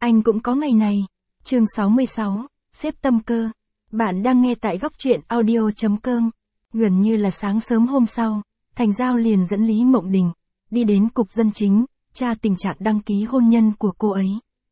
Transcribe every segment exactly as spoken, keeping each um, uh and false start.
Anh cũng có ngày này. Chương sáu mươi sáu, xếp tâm cơ. Bạn đang nghe tại góc truyện audio chấm com. Gần như là sáng sớm hôm sau, Thành Giao liền dẫn Lý Mộng Đình đi đến cục dân chính, tra tình trạng đăng ký hôn nhân của cô ấy.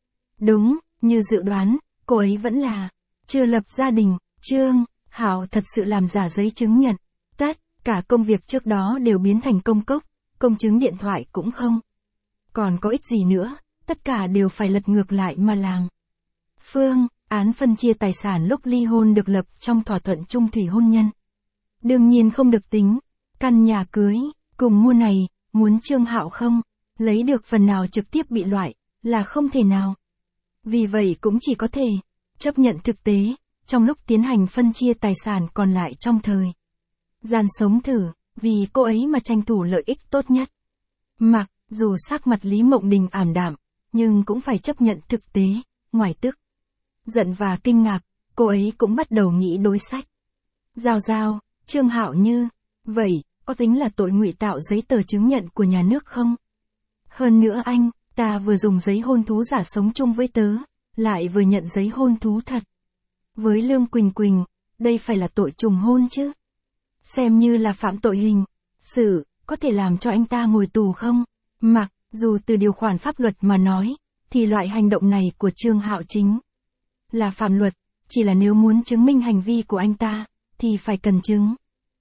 Đúng, như dự đoán, cô ấy vẫn là chưa lập gia đình. Trương Hạo thật sự làm giả giấy chứng nhận. Tất cả công việc trước đó đều biến thành công cốc, công chứng điện thoại cũng không. Còn có ích gì nữa, tất cả đều phải lật ngược lại mà làm. Phương án phân chia tài sản lúc ly hôn được lập trong thỏa thuận chung thủy hôn nhân. Đương nhiên không được tính. Căn nhà cưới, cùng mua này, muốn Trương Hạo không lấy được phần nào trực tiếp bị loại, là không thể nào. Vì vậy cũng chỉ có thể chấp nhận thực tế, trong lúc tiến hành phân chia tài sản còn lại trong thời gian sống thử, vì cô ấy mà tranh thủ lợi ích tốt nhất. Mặc dù sắc mặt Lý Mộng Đình ảm đạm, nhưng cũng phải chấp nhận thực tế, ngoài tức giận và kinh ngạc, cô ấy cũng bắt đầu nghĩ đối sách. Giao Giao, Trương Hạo như vậy, có tính là tội ngụy tạo giấy tờ chứng nhận của nhà nước không? Hơn nữa anh, ta vừa dùng giấy hôn thú giả sống chung với tớ, lại vừa nhận giấy hôn thú thật. Với Lương Quỳnh Quỳnh, đây phải là tội trùng hôn chứ? Xem như là phạm tội hình sự, có thể làm cho anh ta ngồi tù không? Mặc dù từ điều khoản pháp luật mà nói, thì loại hành động này của Trương Hạo chính là phạm luật, chỉ là nếu muốn chứng minh hành vi của anh ta, thì phải cần chứng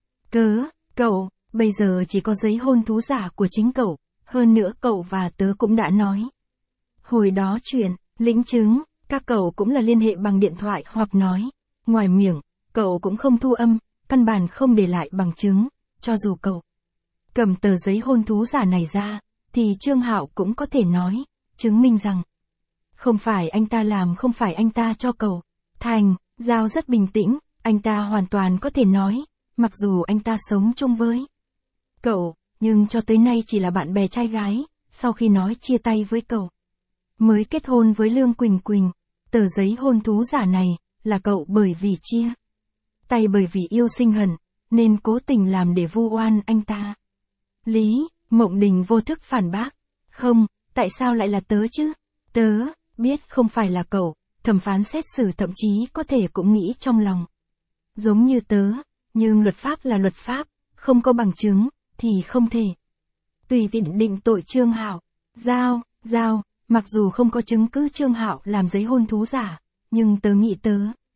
cớ. Cậu, bây giờ chỉ có giấy hôn thú giả của chính cậu, hơn nữa cậu và tớ cũng đã nói. Hồi đó chuyện, lĩnh chứng, các cậu cũng là liên hệ bằng điện thoại hoặc nói, ngoài miệng, cậu cũng không thu âm, căn bản không để lại bằng chứng, cho dù cậu cầm tờ giấy hôn thú giả này ra, thì Trương Hạo cũng có thể nói, chứng minh rằng không phải anh ta làm, không phải anh ta cho cậu. Thành Giao rất bình tĩnh, anh ta hoàn toàn có thể nói, mặc dù anh ta sống chung với cậu, nhưng cho tới nay chỉ là bạn bè trai gái, sau khi nói chia tay với cậu, mới kết hôn với Lương Quỳnh Quỳnh. Tờ giấy hôn thú giả này, là cậu bởi vì chia tay bởi vì yêu sinh hận, nên cố tình làm để vu oan anh ta. Lý Mộng Đình vô thức phản bác, không, tại sao lại là tớ chứ? Tớ biết không phải là cậu. Thẩm phán xét xử thậm chí có thể cũng nghĩ trong lòng giống như tớ, nhưng luật pháp là luật pháp, không có bằng chứng, thì không thể tùy tiện định tội Trương Hạo. Giao, Giao, mặc dù không có chứng cứ Trương Hạo làm giấy hôn thú giả, nhưng tớ nghĩ tớ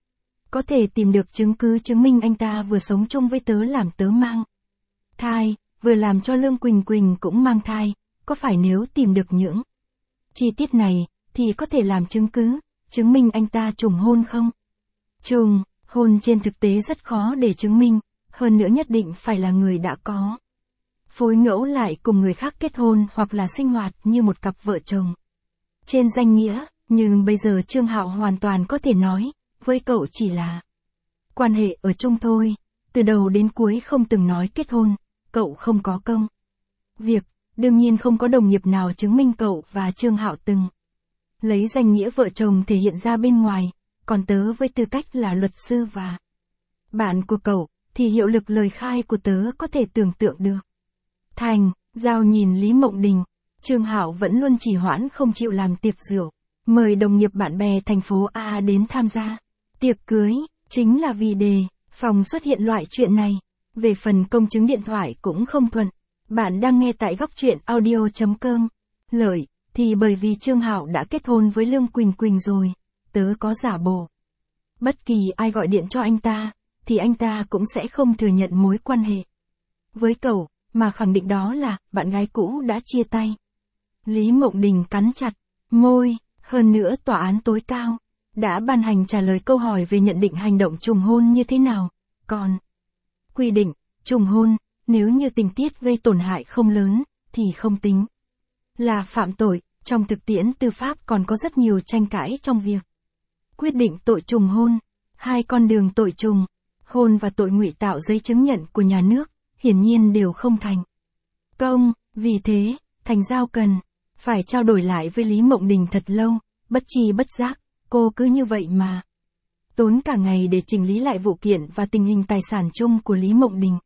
có thể tìm được chứng cứ chứng minh anh ta vừa sống chung với tớ làm tớ mang thai, vừa làm cho Lương Quỳnh Quỳnh cũng mang thai, có phải nếu tìm được những chi tiết này, thì có thể làm chứng cứ chứng minh anh ta trùng hôn không? Trùng hôn trên thực tế rất khó để chứng minh, hơn nữa nhất định phải là người đã có phối ngẫu lại cùng người khác kết hôn hoặc là sinh hoạt như một cặp vợ chồng trên danh nghĩa, nhưng bây giờ Trương Hạo hoàn toàn có thể nói, với cậu chỉ là quan hệ ở chung thôi, từ đầu đến cuối không từng nói kết hôn, cậu không có công việc, đương nhiên không có đồng nghiệp nào chứng minh cậu và Trương Hạo từng lấy danh nghĩa vợ chồng thể hiện ra bên ngoài, còn tớ với tư cách là luật sư và bạn của cậu, thì hiệu lực lời khai của tớ có thể tưởng tượng được. Thành Giao nhìn Lý Mộng Đình, Trương Hạo vẫn luôn trì hoãn không chịu làm tiệc rượu, mời đồng nghiệp bạn bè thành phố A đến tham gia tiệc cưới, chính là vì đề phòng xuất hiện loại chuyện này. Về phần công chứng điện thoại cũng không thuận. Bạn đang nghe tại góc truyện audio chấm com. Lợi thì bởi vì Trương Hạo đã kết hôn với Lương Quỳnh Quỳnh rồi, tớ có giả bộ. Bất kỳ ai gọi điện cho anh ta, thì anh ta cũng sẽ không thừa nhận mối quan hệ với cậu, mà khẳng định đó là bạn gái cũ đã chia tay. Lý Mộng Đình cắn chặt môi, hơn nữa tòa án tối cao đã ban hành trả lời câu hỏi về nhận định hành động trùng hôn như thế nào, còn quy định trùng hôn, nếu như tình tiết gây tổn hại không lớn, thì không tính là phạm tội. Trong thực tiễn tư pháp còn có rất nhiều tranh cãi trong việc quyết định tội trùng hôn. Hai con đường tội trùng hôn và tội ngụy tạo giấy chứng nhận của nhà nước, hiển nhiên đều không thành công. Vì thế, Thành Giao cần phải trao đổi lại với Lý Mộng Đình thật lâu, bất chi bất giác, cô cứ như vậy mà tốn cả ngày để chỉnh lý lại vụ kiện và tình hình tài sản chung của Lý Mộng Đình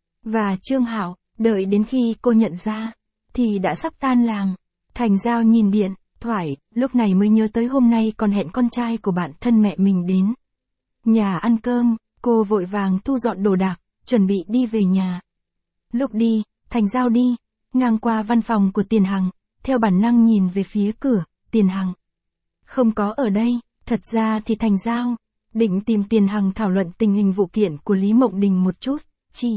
và Trương Hạo. Đợi đến khi cô nhận ra, thì đã sắp tan làm. Thành Giao nhìn điện thoại, lúc này mới nhớ tới hôm nay còn hẹn con trai của bạn thân mẹ mình đến nhà ăn cơm, cô vội vàng thu dọn đồ đạc, chuẩn bị đi về nhà. Lúc đi, Thành Giao đi ngang qua văn phòng của Tiền Hằng, theo bản năng nhìn về phía cửa, Tiền Hằng không có ở đây. Thật ra thì Thành Giao định tìm Tiền Hằng thảo luận tình hình vụ kiện của Lý Mộng Đình một chút, chỉ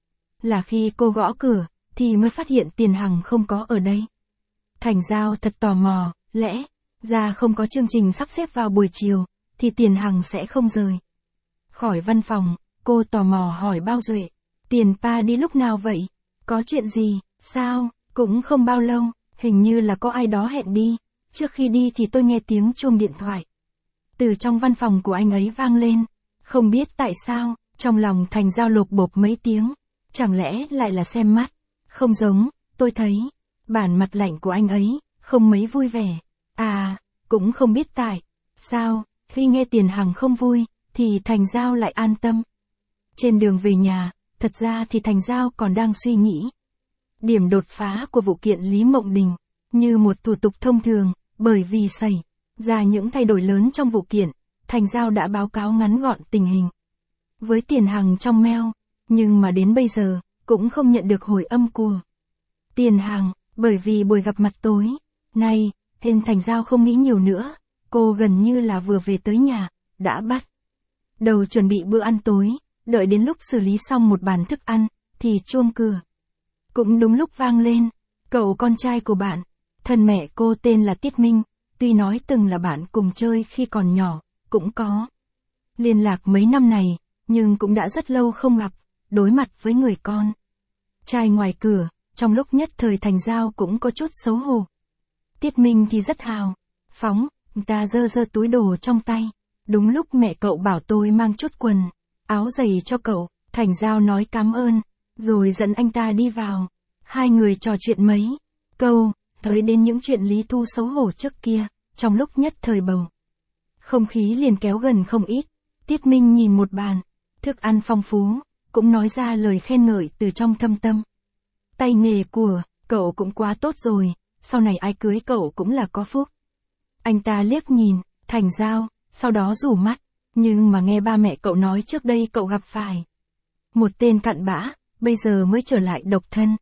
là khi cô gõ cửa thì mới phát hiện Tiền Hằng không có ở đây. Thành Giao thật tò mò, lẽ ra không có chương trình sắp xếp vào buổi chiều thì Tiền Hằng sẽ không rời khỏi văn phòng. Cô tò mò hỏi Bao Duệ, Tiền pa đi lúc nào vậy? Có chuyện gì? Sao? Cũng không bao lâu, hình như là có ai đó hẹn đi. Trước khi đi thì tôi nghe tiếng chuông điện thoại từ trong văn phòng của anh ấy vang lên. Không biết tại sao, trong lòng Thành Giao lột bột mấy tiếng. Chẳng lẽ lại là xem mắt? Không giống, tôi thấy bản mặt lạnh của anh ấy không mấy vui vẻ. À, cũng không biết tại sao, khi nghe Tiền Hằng không vui thì Thành Giao lại an tâm. Trên đường về nhà, thật ra thì Thành Giao còn đang suy nghĩ điểm đột phá của vụ kiện Lý Mộng Đình. Như một thủ tục thông thường, bởi vì xảy ra những thay đổi lớn trong vụ kiện, Thành Giao đã báo cáo ngắn gọn tình hình với Tiền Hằng trong mail, nhưng mà đến bây giờ cũng không nhận được hồi âm của Tiền Hằng. Bởi vì buổi gặp mặt tối nay, nên Thành Giao không nghĩ nhiều nữa. Cô gần như là vừa về tới nhà, đã bắt đầu chuẩn bị bữa ăn tối. Đợi đến lúc xử lý xong một bàn thức ăn, thì chuông cửa cũng đúng lúc vang lên. Cậu con trai của bạn, thân mẹ cô tên là Tiết Minh, tuy nói từng là bạn cùng chơi khi còn nhỏ, cũng có liên lạc mấy năm này, nhưng cũng đã rất lâu không gặp. Đối mặt với người con trai ngoài cửa, trong lúc nhất thời Thành Giao cũng có chút xấu hổ. Tiết Minh thì rất hào phóng, ta giơ giơ túi đồ trong tay. Đúng lúc mẹ cậu bảo tôi mang chút quần áo giày cho cậu, Thành Giao nói cảm ơn, rồi dẫn anh ta đi vào. Hai người trò chuyện mấy câu, tới đến những chuyện Lý Thu xấu hổ trước kia, trong lúc nhất thời bầu không khí liền kéo gần không ít. Tiết Minh nhìn một bàn thức ăn phong phú, cũng nói ra lời khen ngợi từ trong thâm tâm. Tay nghề của cậu cũng quá tốt rồi, sau này ai cưới cậu cũng là có phúc. Anh ta liếc nhìn Thành Giao, sau đó rủ mắt, nhưng mà nghe ba mẹ cậu nói trước đây cậu gặp phải một tên cặn bã, bây giờ mới trở lại độc thân.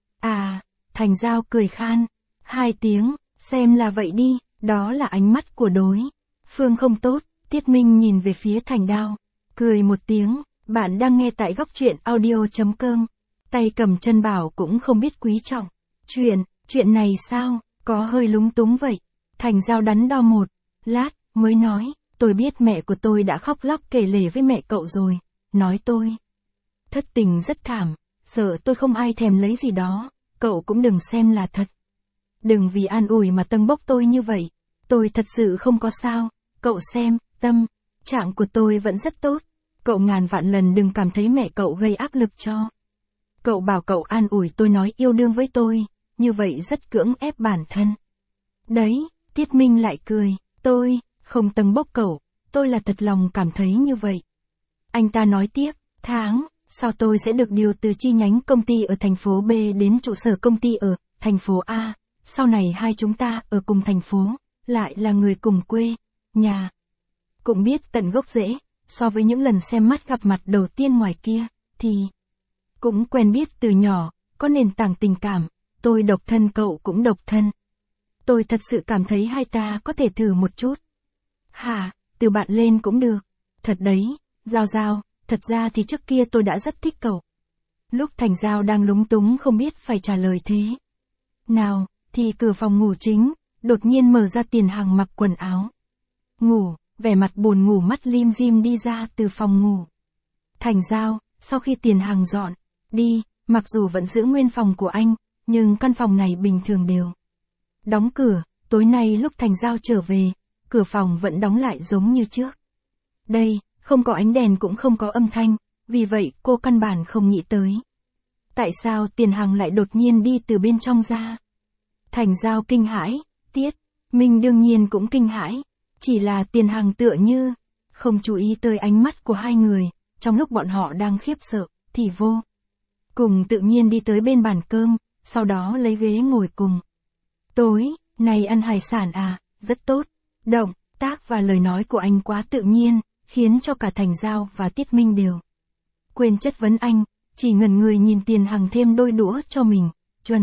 À, Thành Giao cười khan hai tiếng, xem là vậy đi, đó là ánh mắt của đối phương không tốt. Tiết Minh nhìn về phía Thành Giao, cười một tiếng. Bạn đang nghe tại góc truyện audio.com. Tay cầm chân bảo cũng không biết quý trọng. Chuyện, chuyện này sao, có hơi lúng túng vậy. Thành Giao đắn đo một lát, mới nói, tôi biết mẹ của tôi đã khóc lóc kể lể với mẹ cậu rồi. Nói tôi thất tình rất thảm, sợ tôi không ai thèm lấy gì đó, cậu cũng đừng xem là thật. Đừng vì an ủi mà tâng bốc tôi như vậy, tôi thật sự không có sao, cậu xem, tâm trạng của tôi vẫn rất tốt. Cậu ngàn vạn lần đừng cảm thấy mẹ cậu gây áp lực cho. Cậu bảo cậu an ủi tôi nói yêu đương với tôi, như vậy rất cưỡng ép bản thân. Đấy, Tiết Minh lại cười, tôi không tâng bốc cậu, tôi là thật lòng cảm thấy như vậy. Anh ta nói tiếp, tháng sau tôi sẽ được điều từ chi nhánh công ty ở thành phố B đến trụ sở công ty ở thành phố A. Sau này hai chúng ta ở cùng thành phố, lại là người cùng quê nhà, cũng biết tận gốc rễ. So với những lần xem mắt gặp mặt đầu tiên ngoài kia, thì cũng quen biết từ nhỏ, có nền tảng tình cảm. Tôi độc thân, cậu cũng độc thân. Tôi thật sự cảm thấy hai ta có thể thử một chút. Hả, từ bạn lên cũng được. Thật đấy, Giao Giao, thật ra thì trước kia tôi đã rất thích cậu. Lúc Thành Giao đang lúng túng không biết phải trả lời thế nào, thì cửa phòng ngủ chính đột nhiên mở ra. Tiền Hằng mặc quần áo ngủ, vẻ mặt buồn ngủ, mắt lim dim đi ra từ phòng ngủ. Thành Giao, sau khi Tiền Hằng dọn đi, mặc dù vẫn giữ nguyên phòng của anh, nhưng căn phòng này bình thường đều đóng cửa. Tối nay lúc Thành Giao trở về, cửa phòng vẫn đóng lại giống như trước. Đây, không có ánh đèn cũng không có âm thanh, vì vậy cô căn bản không nghĩ tới tại sao Tiền Hằng lại đột nhiên đi từ bên trong ra. Thành Giao kinh hãi, Tiết Minh đương nhiên cũng kinh hãi. Chỉ là Tiền Hằng tựa như không chú ý tới ánh mắt của hai người, trong lúc bọn họ đang khiếp sợ, thì vô cùng tự nhiên đi tới bên bàn cơm, sau đó lấy ghế ngồi cùng. Tối Này ăn hải sản à, rất tốt. Động tác và lời nói của anh quá tự nhiên, khiến cho cả Thành Giao và Tiết Minh đều quên chất vấn anh, chỉ ngẩn người nhìn Tiền Hằng thêm đôi đũa cho mình, chuẩn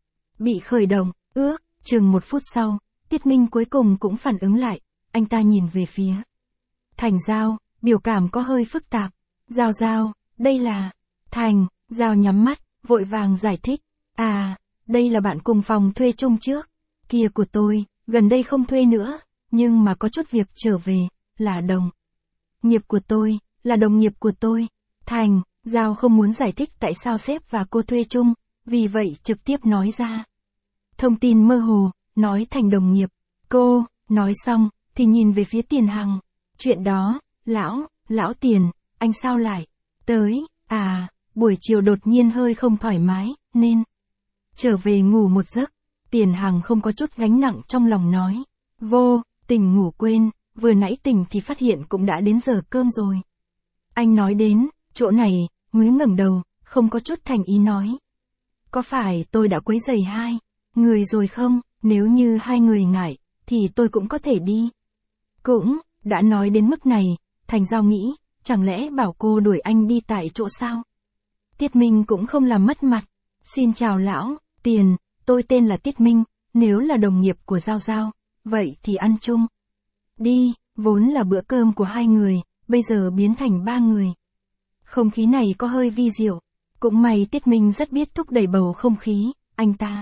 bị khởi động, ước, chừng một phút sau, Tiết Minh cuối cùng cũng phản ứng lại, anh ta nhìn về phía Thành Giao, biểu cảm có hơi phức tạp. Giao Giao, đây là... Thành Giao nhắm mắt, vội vàng giải thích, à, đây là bạn cùng phòng thuê chung trước, kia của tôi, gần đây không thuê nữa, nhưng mà có chút việc trở về, là đồng nghiệp của tôi, là đồng nghiệp của tôi. Thành Giao không muốn giải thích tại sao sếp và cô thuê chung, vì vậy trực tiếp nói ra. Thông tin mơ hồ, nói thành đồng nghiệp. Cô, nói xong, thì nhìn về phía Tiền Hằng. Chuyện đó, lão, lão Tiền, anh sao lại tới, à, buổi chiều đột nhiên hơi không thoải mái, nên trở về ngủ một giấc. Tiền Hằng không có chút gánh nặng trong lòng nói. Vô, tình ngủ quên, vừa nãy tỉnh thì phát hiện cũng đã đến giờ cơm rồi. Anh nói đến, chỗ này, mới ngẩng đầu, không có chút thành ý nói. Có phải tôi đã quấy rầy hai người rồi không, nếu như hai người ngại, thì tôi cũng có thể đi. Cũng, đã nói đến mức này, Thành Giao nghĩ, chẳng lẽ bảo cô đuổi anh đi tại chỗ sao? Tiết Minh cũng không làm mất mặt. Xin chào lão, Tiền, tôi tên là Tiết Minh, nếu là đồng nghiệp của Giao Giao, vậy thì ăn chung. Đi, vốn là bữa cơm của hai người, bây giờ biến thành ba người. Không khí này có hơi vi diệu. Cũng may Tiết Minh rất biết thúc đẩy bầu không khí, anh ta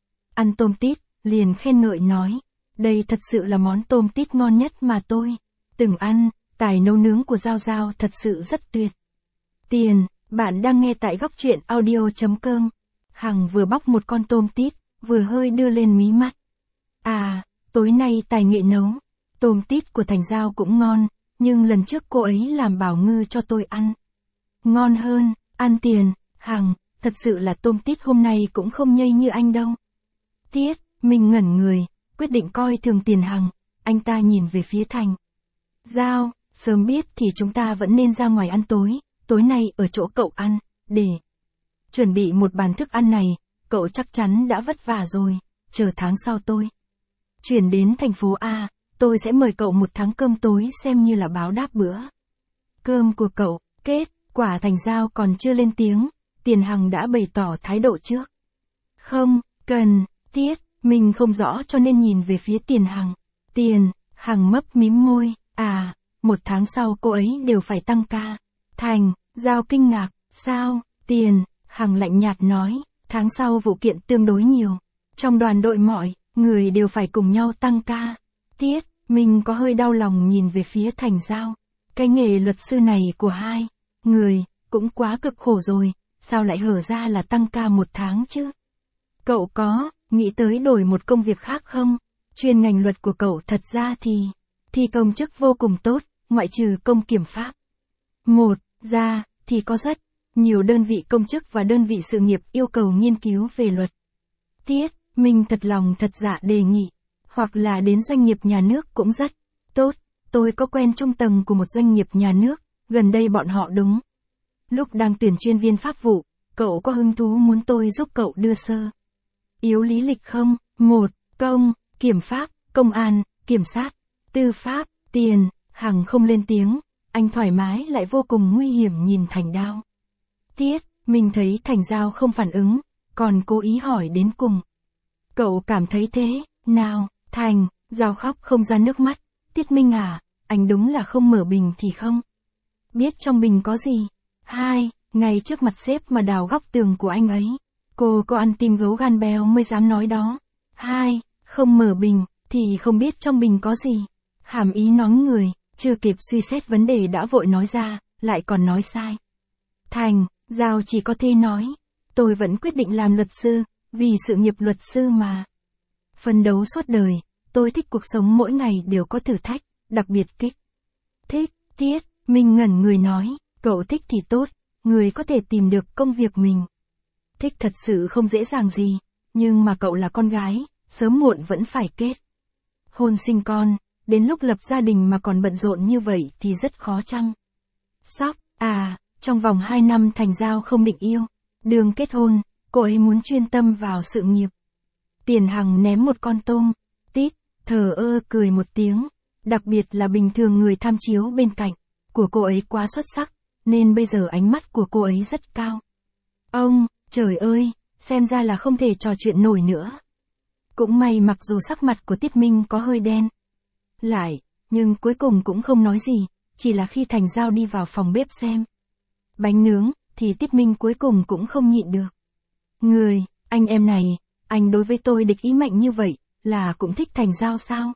ăn tôm tít, liền khen ngợi nói. Đây thật sự là món tôm tít ngon nhất mà tôi từng ăn, tài nấu nướng của Giao Giao thật sự rất tuyệt. Tiền, bạn đang nghe tại góc truyện audio.com. Hằng vừa bóc một con tôm tít, vừa hơi đưa lên mí mắt. À, tối nay tài nghệ nấu. Tôm tít của Thành Giao cũng ngon, nhưng lần trước cô ấy làm bảo ngư cho tôi ăn. Ngon hơn, ăn Tiền, Hằng, thật sự là tôm tít hôm nay cũng không nhây như anh đâu. Tiết, mình ngẩn người, quyết định coi thường Tiền Hằng, anh ta nhìn về phía Thành Giao, sớm biết thì chúng ta vẫn nên ra ngoài ăn tối, tối nay ở chỗ cậu ăn, để chuẩn bị một bàn thức ăn này, cậu chắc chắn đã vất vả rồi, chờ tháng sau tôi chuyển đến thành phố A, tôi sẽ mời cậu một tháng cơm tối xem như là báo đáp bữa cơm của cậu. Kết quả Thành Giao còn chưa lên tiếng, Tiền Hằng đã bày tỏ thái độ trước. Không, cần, Tiết, mình không rõ cho nên nhìn về phía Tiền Hằng. Tiền, Hằng mấp mím môi, à, một tháng sau cô ấy đều phải tăng ca. Thành Giao kinh ngạc, sao, Tiền, Hằng lạnh nhạt nói, tháng sau vụ kiện tương đối nhiều. Trong đoàn đội mọi người đều phải cùng nhau tăng ca. Tiết, mình có hơi đau lòng nhìn về phía Thành Giao. Cái nghề luật sư này của hai người, cũng quá cực khổ rồi, sao lại hở ra là tăng ca một tháng chứ? Cậu có nghĩ tới đổi một công việc khác không? Chuyên ngành luật của cậu thật ra thì, thì công chức vô cùng tốt, ngoại trừ công kiểm pháp. Một, ra, thì có rất nhiều đơn vị công chức và đơn vị sự nghiệp yêu cầu nghiên cứu về luật. Tiết, mình thật lòng thật dạ đề nghị, hoặc là đến doanh nghiệp nhà nước cũng rất tốt. Tôi có quen trung tầng của một doanh nghiệp nhà nước, gần đây bọn họ đúng lúc đang tuyển chuyên viên pháp vụ, cậu có hứng thú muốn tôi giúp cậu đưa sơ yếu lý lịch không? Một, công, kiểm pháp, công an, kiểm sát, tư pháp, Tiền, Hằng không lên tiếng, anh thoải mái lại vô cùng nguy hiểm nhìn Thành Giao. Tiết, mình thấy Thành Giao không phản ứng, còn cố ý hỏi đến cùng. Cậu cảm thấy thế nào? Thành Giao khóc không ra nước mắt. Tiết Minh à, anh đúng là không mở bình thì không biết trong bình có gì. Hai, ngay trước mặt sếp mà đào góc tường của anh ấy. Cô có ăn tim gấu gan béo mới dám nói đó. Hai, không mở bình, thì không biết trong bình có gì. Hàm ý nói người, chưa kịp suy xét vấn đề đã vội nói ra, lại còn nói sai. Thành Giao chỉ có thể nói, tôi vẫn quyết định làm luật sư, vì sự nghiệp luật sư mà. Phấn đấu suốt đời, tôi thích cuộc sống mỗi ngày đều có thử thách, đặc biệt kích thích. Tiết, mình ngẩn người nói, cậu thích thì tốt, người có thể tìm được công việc mình thích thật sự không dễ dàng gì, nhưng mà cậu là con gái, sớm muộn vẫn phải kết hôn sinh con, đến lúc lập gia đình mà còn bận rộn như vậy thì rất khó chăng? Sóc, à, trong vòng hai năm Thành Giao không định yêu đương kết hôn, cô ấy muốn chuyên tâm vào sự nghiệp. Tiền Hằng ném một con tôm, thờ ơ cười một tiếng. Đặc biệt là bình thường người tham chiếu bên cạnh của cô ấy quá xuất sắc, nên bây giờ ánh mắt của cô ấy rất cao. Ông, trời ơi, xem ra là không thể trò chuyện nổi nữa. Cũng may mặc dù sắc mặt của Tiết Minh có hơi đen lại, nhưng cuối cùng cũng không nói gì, chỉ là khi Thành Giao đi vào phòng bếp xem bánh nướng, thì Tiết Minh cuối cùng cũng không nhịn được. Người, anh em này, anh đối với tôi địch ý mạnh như vậy, là cũng thích Thành Giao sao?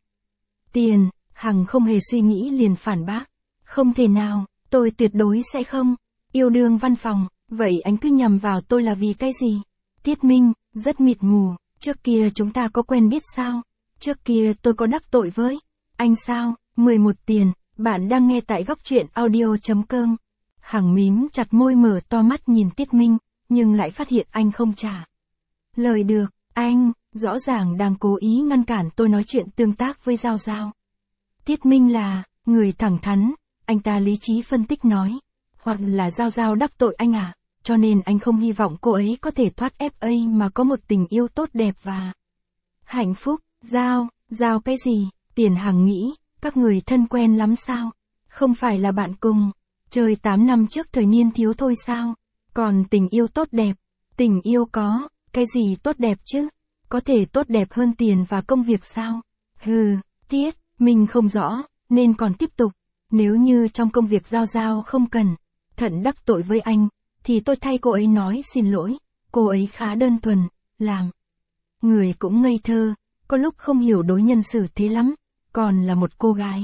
Tiền, Hằng không hề suy nghĩ liền phản bác. Không thể nào, tôi tuyệt đối sẽ không. Yêu đương văn phòng, vậy anh cứ nhầm vào tôi là vì cái gì? Tiết Minh, rất mịt mù, trước kia chúng ta có quen biết sao? Trước kia tôi có đắc tội với anh sao? mười một tiền, bạn đang nghe tại góc truyện audio.com. Hằng mím chặt môi mở to mắt nhìn Tiết Minh, nhưng lại phát hiện anh không trả lời được. Anh, rõ ràng đang cố ý ngăn cản tôi nói chuyện tương tác với Giao Giao. Tiết Minh là người thẳng thắn, anh ta lý trí phân tích nói. Hoặc là Giao Giao đắc tội anh à, cho nên anh không hy vọng cô ấy có thể thoát ép a mà có một tình yêu tốt đẹp và hạnh phúc. Giao, Giao cái gì? Tiền Hằng nghĩ, các người thân quen lắm sao? Không phải là bạn cùng chơi tám năm trước thời niên thiếu thôi sao? Còn tình yêu tốt đẹp, tình yêu có cái gì tốt đẹp chứ? Có thể tốt đẹp hơn tiền và công việc sao? Hừ, Tiết Minh không rõ, nên còn tiếp tục. Nếu như trong công việc Giao Giao không cần thận đắc tội với anh, thì tôi thay cô ấy nói xin lỗi. Cô ấy khá đơn thuần, làm người cũng ngây thơ, có lúc không hiểu đối nhân xử thế lắm, còn là một cô gái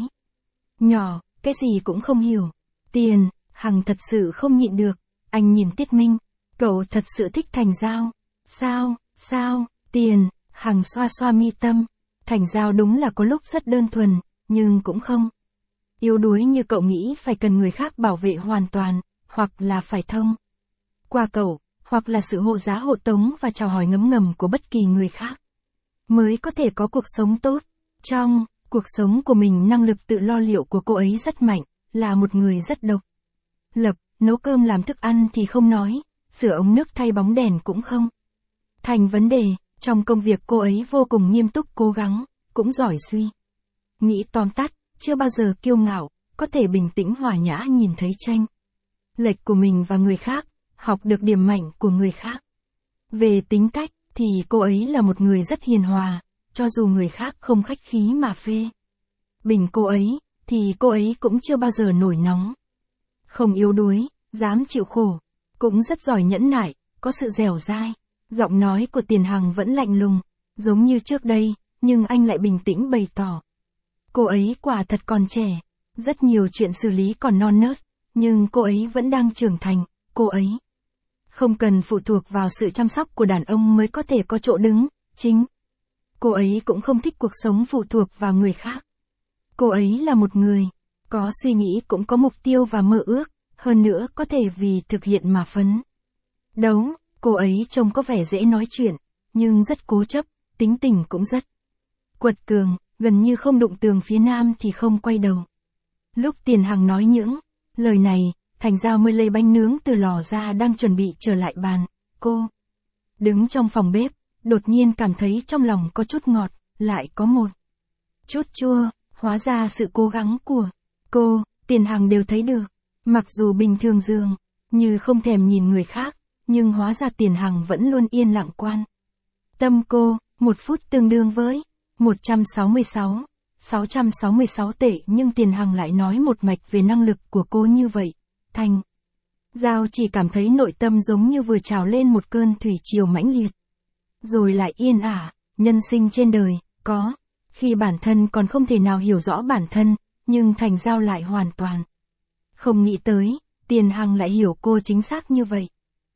nhỏ, cái gì cũng không hiểu. Tiền, Hằng thật sự không nhịn được, anh nhìn Tiết Minh, cậu thật sự thích Thành Giao. Sao, sao? Tiền, Hằng xoa xoa mi tâm, Thành Giao đúng là có lúc rất đơn thuần, nhưng cũng không yếu đuối như cậu nghĩ phải cần người khác bảo vệ hoàn toàn, hoặc là phải thông qua cậu, hoặc là sự hộ giá hộ tống và chào hỏi ngấm ngầm của bất kỳ người khác, mới có thể có cuộc sống tốt. Trong cuộc sống của mình năng lực tự lo liệu của cô ấy rất mạnh, là một người rất độc lập, nấu cơm làm thức ăn thì không nói, sửa ống nước thay bóng đèn cũng không thành vấn đề. Trong công việc cô ấy vô cùng nghiêm túc cố gắng, cũng giỏi suy nghĩ tóm tắt, chưa bao giờ kiêu ngạo, có thể bình tĩnh hòa nhã nhìn thấy tranh lệch của mình và người khác, học được điểm mạnh của người khác. Về tính cách, thì cô ấy là một người rất hiền hòa, cho dù người khác không khách khí mà phê bình cô ấy, thì cô ấy cũng chưa bao giờ nổi nóng. Không yếu đuối, dám chịu khổ, cũng rất giỏi nhẫn nại, có sự dẻo dai. Giọng nói của Tiền Hằng vẫn lạnh lùng, giống như trước đây, nhưng anh lại bình tĩnh bày tỏ. Cô ấy quả thật còn trẻ, rất nhiều chuyện xử lý còn non nớt, nhưng cô ấy vẫn đang trưởng thành, cô ấy không cần phụ thuộc vào sự chăm sóc của đàn ông mới có thể có chỗ đứng, chính cô ấy cũng không thích cuộc sống phụ thuộc vào người khác. Cô ấy là một người có suy nghĩ, cũng có mục tiêu và mơ ước, hơn nữa có thể vì thực hiện mà phấn đấu. Cô ấy trông có vẻ dễ nói chuyện, nhưng rất cố chấp, tính tình cũng rất quật cường, gần như không đụng tường phía nam thì không quay đầu. Lúc Tiền Hằng nói những lời này, Thành Giao mới lấy bánh nướng từ lò ra đang chuẩn bị trở lại bàn. Cô đứng trong phòng bếp, đột nhiên cảm thấy trong lòng có chút ngọt, lại có một chút chua, hóa ra sự cố gắng của cô, Tiền Hằng đều thấy được. Mặc dù bình thường dường như không thèm nhìn người khác, nhưng hóa ra Tiền Hằng vẫn luôn yên lặng quan tâm cô. Một phút tương đương với một trăm sáu mươi sáu, sáu trăm sáu mươi sáu tệ, nhưng Tiền Hằng lại nói một mạch về năng lực của cô như vậy. Thành Giao chỉ cảm thấy nội tâm giống như vừa trào lên một cơn thủy triều mãnh liệt, rồi lại yên ả. Nhân sinh trên đời, có khi bản thân còn không thể nào hiểu rõ bản thân, nhưng Thành Giao lại hoàn toàn không nghĩ tới, Tiền Hằng lại hiểu cô chính xác như vậy.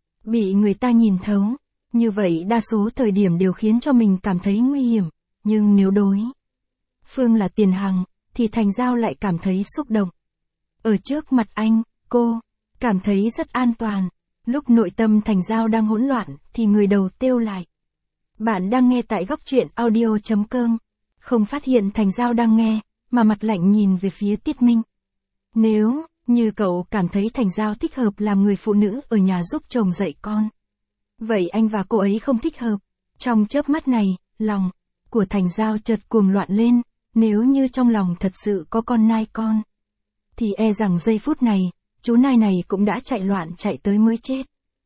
Bị người ta nhìn thấu, như vậy đa số thời điểm đều khiến cho mình cảm thấy nguy hiểm, nhưng nếu đối phương là Tiền Hằng, thì Thành Giao lại cảm thấy xúc động. Ở trước mặt anh, cô cảm thấy rất an toàn. Lúc nội tâm Thành Giao đang hỗn loạn, thì người đầu kêu lại. Bạn đang nghe tại góc truyện audio.com. Không phát hiện Thành Giao đang nghe, mà mặt lạnh nhìn về phía Tiết Minh. Nếu như cậu cảm thấy Thành Giao thích hợp làm người phụ nữ ở nhà giúp chồng dạy con, vậy anh và cô ấy không thích hợp. Trong chớp mắt này, lòng của Thành Giao chợt cuồng loạn lên, nếu như trong lòng thật sự có con nai con, thì e rằng giây phút này, chú nai này cũng đã chạy loạn chạy tới mới chết.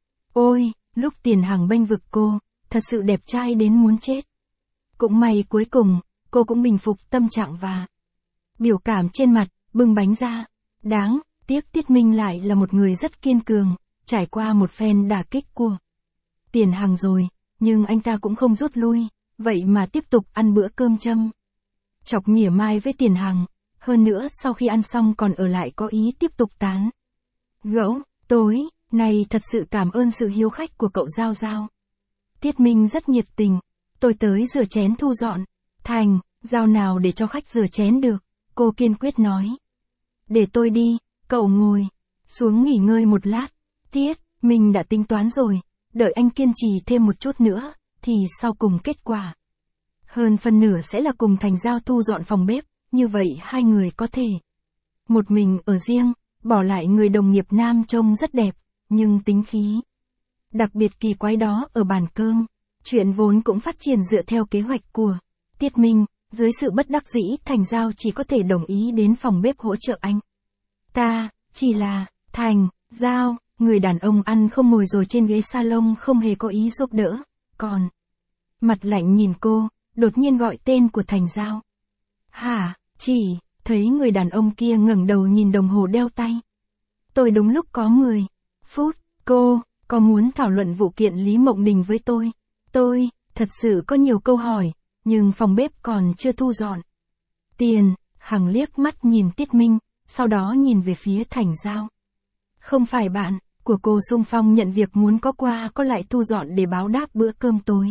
Ôi, lúc Tiền Hằng bênh vực cô, thật sự đẹp trai đến muốn chết. Cũng may cuối cùng, cô cũng bình phục tâm trạng và biểu cảm trên mặt, bưng bánh ra. Đáng tiếc Tiết Minh lại là một người rất kiên cường, trải qua một phen đả kích của Tiền Hằng rồi, nhưng anh ta cũng không rút lui, vậy mà tiếp tục ăn bữa cơm châm chọc mỉa mai với Tiền Hằng, hơn nữa sau khi ăn xong còn ở lại có ý tiếp tục tán gẫu. Tối này thật sự cảm ơn sự hiếu khách của cậu Giao Giao. Tiết Minh rất nhiệt tình, tôi tới rửa chén thu dọn. Thành, Giao nào để cho khách rửa chén được, cô kiên quyết nói. Để tôi đi, cậu ngồi xuống nghỉ ngơi một lát. Tiết Minh đã tính toán rồi, đợi anh kiên trì thêm một chút nữa, thì sau cùng kết quả hơn phần nửa sẽ là cùng Thành Giao thu dọn phòng bếp, như vậy hai người có thể một mình ở riêng, bỏ lại người đồng nghiệp nam trông rất đẹp, nhưng tính khí đặc biệt kỳ quái đó ở bàn cơm. Chuyện vốn cũng phát triển dựa theo kế hoạch của Tiết Minh, dưới sự bất đắc dĩ Thành Giao chỉ có thể đồng ý đến phòng bếp hỗ trợ anh ta, chỉ là, Thành Giao, người đàn ông ăn không ngồi rồi trên ghế salon không hề có ý giúp đỡ, còn mặt lạnh nhìn cô, đột nhiên gọi tên của Thành Giao. Hả, chỉ thấy người đàn ông kia ngẩng đầu nhìn đồng hồ đeo tay. Tôi đúng lúc có mười phút, cô có muốn thảo luận vụ kiện Lý Mộng Đình với tôi? Tôi thật sự có nhiều câu hỏi, nhưng phòng bếp còn chưa thu dọn. Tiền Hằng liếc mắt nhìn Tiết Minh, sau đó nhìn về phía Thành Giao. Không phải bạn của cô xung phong nhận việc muốn có qua có lại thu dọn để báo đáp bữa cơm tối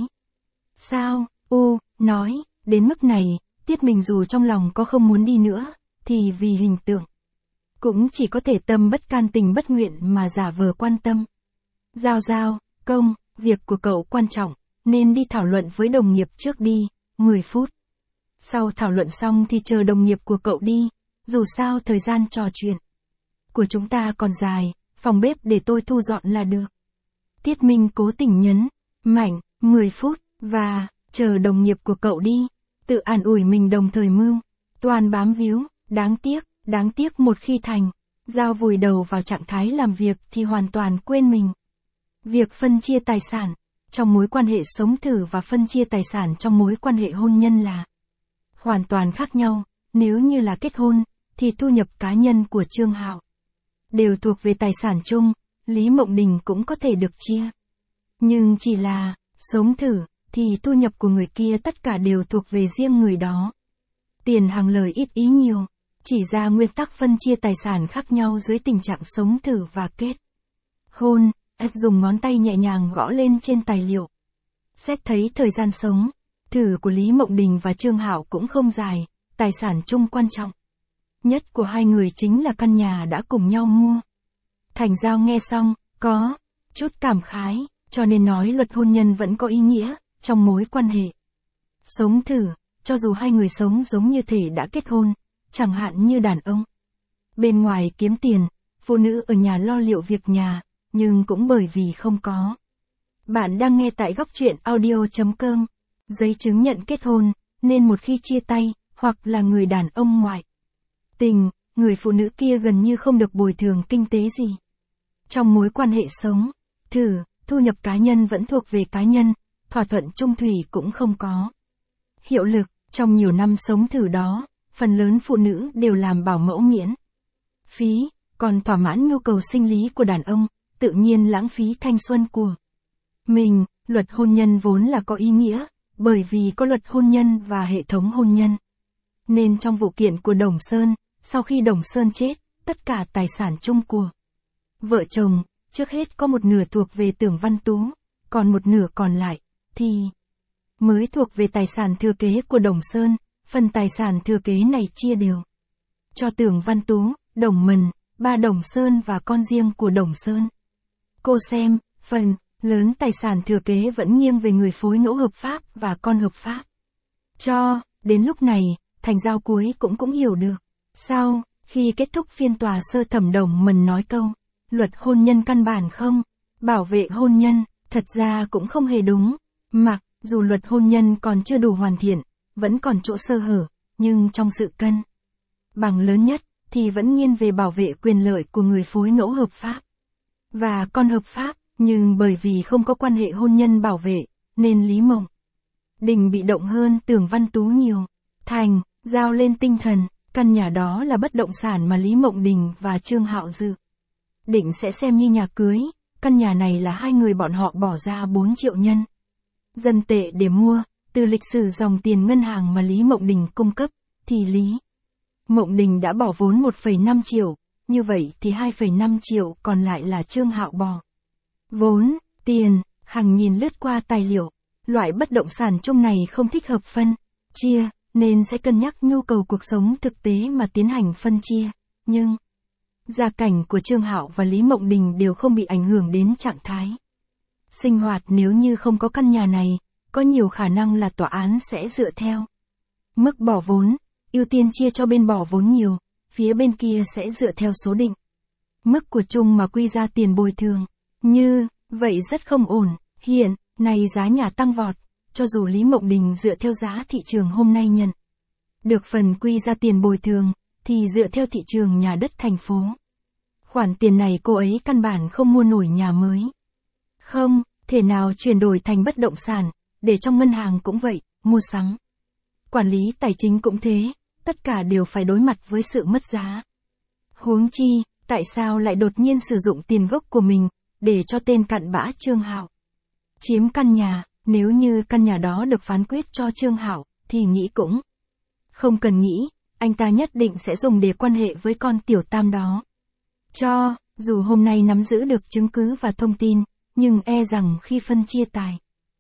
sao? U nói, đến mức này, Tiết Minh dù trong lòng có không muốn đi nữa, thì vì hình tượng cũng chỉ có thể tâm bất can tình bất nguyện mà giả vờ quan tâm. Giao Giao, công việc của cậu quan trọng, nên đi thảo luận với đồng nghiệp trước đi, mười phút. Sau thảo luận xong thì chờ đồng nghiệp của cậu đi, dù sao thời gian trò chuyện của chúng ta còn dài, phòng bếp để tôi thu dọn là được. Tiết Minh cố tình nhấn mạnh, mười phút, và chờ đồng nghiệp của cậu đi, tự an ủi mình đồng thời mưu toàn bám víu, đáng tiếc, đáng tiếc một khi Thành Giao vùi đầu vào trạng thái làm việc thì hoàn toàn quên mình. Việc phân chia tài sản trong mối quan hệ sống thử và phân chia tài sản trong mối quan hệ hôn nhân là hoàn toàn khác nhau. Nếu như là kết hôn, thì thu nhập cá nhân của Trương Hạo đều thuộc về tài sản chung, Lý Mộng Đình cũng có thể được chia. Nhưng chỉ là sống thử, thì thu nhập của người kia tất cả đều thuộc về riêng người đó. Tiền Hằng lời ít ý nhiều, chỉ ra nguyên tắc phân chia tài sản khác nhau dưới tình trạng sống thử và kết hôn. Ed dùng ngón tay nhẹ nhàng gõ lên trên tài liệu. Xét thấy thời gian sống thử của Lý Mộng Đình và Trương Hạo cũng không dài, tài sản chung quan trọng nhất của hai người chính là căn nhà đã cùng nhau mua. Thành Giao nghe xong, có chút cảm khái, cho nên nói luật hôn nhân vẫn có ý nghĩa trong mối quan hệ sống thử, cho dù hai người sống giống như thể đã kết hôn, chẳng hạn như đàn ông bên ngoài kiếm tiền, phụ nữ ở nhà lo liệu việc nhà, nhưng cũng bởi vì không có. Bạn đang nghe tại góc truyện audio chấm com. Giấy chứng nhận kết hôn, nên một khi chia tay, hoặc là người đàn ông ngoại tình, người phụ nữ kia gần như không được bồi thường kinh tế gì. Trong mối quan hệ sống thử, thu nhập cá nhân vẫn thuộc về cá nhân, thỏa thuận chung thủy cũng không có hiệu lực. Trong nhiều năm sống thử đó, phần lớn phụ nữ đều làm bảo mẫu miễn phí, còn thỏa mãn nhu cầu sinh lý của đàn ông, tự nhiên lãng phí thanh xuân của mình. Luật hôn nhân vốn là có ý nghĩa, bởi vì có luật hôn nhân và hệ thống hôn nhân. Nên trong vụ kiện của Đồng Sơn, sau khi Đồng Sơn chết, tất cả tài sản chung của vợ chồng, trước hết có một nửa thuộc về Tưởng Văn Tú, còn một nửa còn lại, thì mới thuộc về tài sản thừa kế của Đồng Sơn. Phần tài sản thừa kế này chia đều cho Tưởng Văn Tú, Đồng Mần, ba Đồng Sơn và con riêng của Đồng Sơn. Cô xem, phần lớn tài sản thừa kế vẫn nghiêng về người phối ngẫu hợp pháp và con hợp pháp. Cho đến lúc này, Thành Giao cuối cũng cũng hiểu được. Sau khi kết thúc phiên tòa sơ thẩm, Đồng Mần nói câu, luật hôn nhân căn bản không bảo vệ hôn nhân, thật ra cũng không hề đúng. Mặc dù luật hôn nhân còn chưa đủ hoàn thiện, vẫn còn chỗ sơ hở, nhưng trong sự cân bằng lớn nhất, thì vẫn nghiêng về bảo vệ quyền lợi của người phối ngẫu hợp pháp. Và con hợp pháp, nhưng bởi vì không có quan hệ hôn nhân bảo vệ, nên Lý Mộng Đình bị động hơn Tưởng Văn Tú nhiều. Thành, giao lên tinh thần, căn nhà đó là bất động sản mà Lý Mộng Đình và Trương Hạo dự định sẽ xem như nhà cưới. Căn nhà này là hai người bọn họ bỏ ra bốn triệu nhân dân tệ để mua. Từ lịch sử dòng tiền ngân hàng mà Lý Mộng Đình cung cấp, thì Lý Mộng Đình đã bỏ vốn một phẩy năm triệu, như vậy thì hai phẩy năm triệu còn lại là Trương Hạo bỏ vốn. Tiền, Hằng nhìn lướt qua tài liệu, loại bất động sản chung này không thích hợp phân chia, nên sẽ cân nhắc nhu cầu cuộc sống thực tế mà tiến hành phân chia. Nhưng gia cảnh của Trương Hạo và Lý Mộng Đình đều không bị ảnh hưởng đến trạng thái sinh hoạt. Nếu như không có căn nhà này, có nhiều khả năng là tòa án sẽ dựa theo mức bỏ vốn, ưu tiên chia cho bên bỏ vốn nhiều, phía bên kia sẽ dựa theo số định mức của chung mà quy ra tiền bồi thường. Như vậy rất không ổn. Hiện nay giá nhà tăng vọt, cho dù Lý Mộng Đình dựa theo giá thị trường hôm nay nhận được phần quy ra tiền bồi thường, thì dựa theo thị trường nhà đất thành phố, khoản tiền này cô ấy căn bản không mua nổi nhà mới, không thể nào chuyển đổi thành bất động sản. Để trong ngân hàng cũng vậy, mua sắm, quản lý tài chính cũng thế, tất cả đều phải đối mặt với sự mất giá. Huống chi, tại sao lại đột nhiên sử dụng tiền gốc của mình để cho tên cặn bã Trương Hạo chiếm căn nhà? Nếu như căn nhà đó được phán quyết cho Trương Hạo, thì nghĩ cũng không cần nghĩ, anh ta nhất định sẽ dùng để quan hệ với con tiểu tam đó. Cho dù hôm nay nắm giữ được chứng cứ và thông tin, nhưng e rằng khi phân chia tài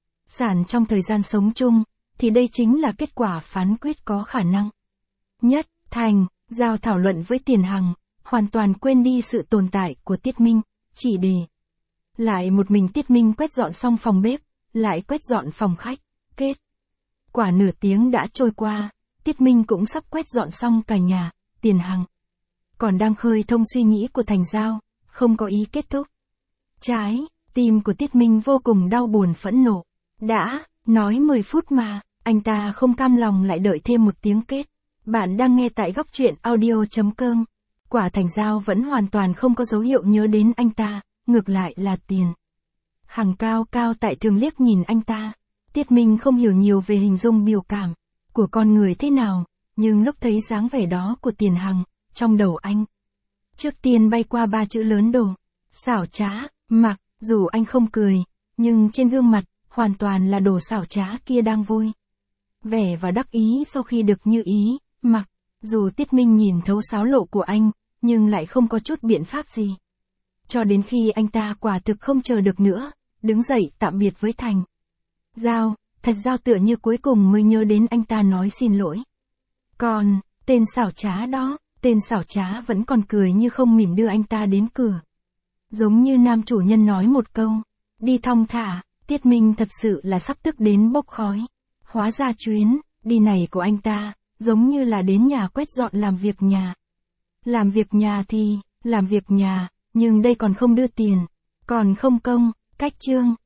sản trong thời gian sống chung, thì đây chính là kết quả phán quyết có khả năng nhất. Thành, giao thảo luận với Tiền Hằng, hoàn toàn quên đi sự tồn tại của Tiết Minh, chỉ để lại một mình Tiết Minh quét dọn xong phòng bếp, lại quét dọn phòng khách. Kết quả nửa tiếng đã trôi qua, Tiết Minh cũng sắp quét dọn xong cả nhà. Tiền Hằng còn đang khơi thông suy nghĩ của Thành Giao, không có ý kết thúc. Trái tim của Tiết Minh vô cùng đau buồn phẫn nộ. Đã nói mười phút mà, anh ta không cam lòng lại đợi thêm một tiếng kết. Bạn đang nghe tại góc truyện audio chấm com. Quả Thành Giao vẫn hoàn toàn không có dấu hiệu nhớ đến anh ta, ngược lại là Tiền Hằng cao cao tại thường liếc nhìn anh ta. Tiết Minh không hiểu nhiều về hình dung biểu cảm của con người thế nào, nhưng lúc thấy dáng vẻ đó của Tiền Hằng, trong đầu anh trước tiên bay qua ba chữ lớn đồ xảo trá. Mặc dù anh không cười, nhưng trên gương mặt hoàn toàn là đồ xảo trá kia đang vui vẻ và đắc ý sau khi được như ý. Mặc dù Tiết Minh nhìn thấu sáo lộ của anh, nhưng lại không có chút biện pháp gì. Cho đến khi anh ta quả thực không chờ được nữa, đứng dậy tạm biệt với Thành Giao. Thật Giao tựa như cuối cùng mới nhớ đến anh ta nói xin lỗi. Còn tên xảo trá đó, tên xảo trá vẫn còn cười như không mỉm đưa anh ta đến cửa. Giống như nam chủ nhân nói một câu, đi thong thả. Tiết Minh thật sự là sắp tức đến bốc khói. Hóa ra chuyến đi này của anh ta, giống như là đến nhà quét dọn làm việc nhà. Làm việc nhà thì, làm việc nhà, nhưng đây còn không đưa tiền, còn không công. Cách chương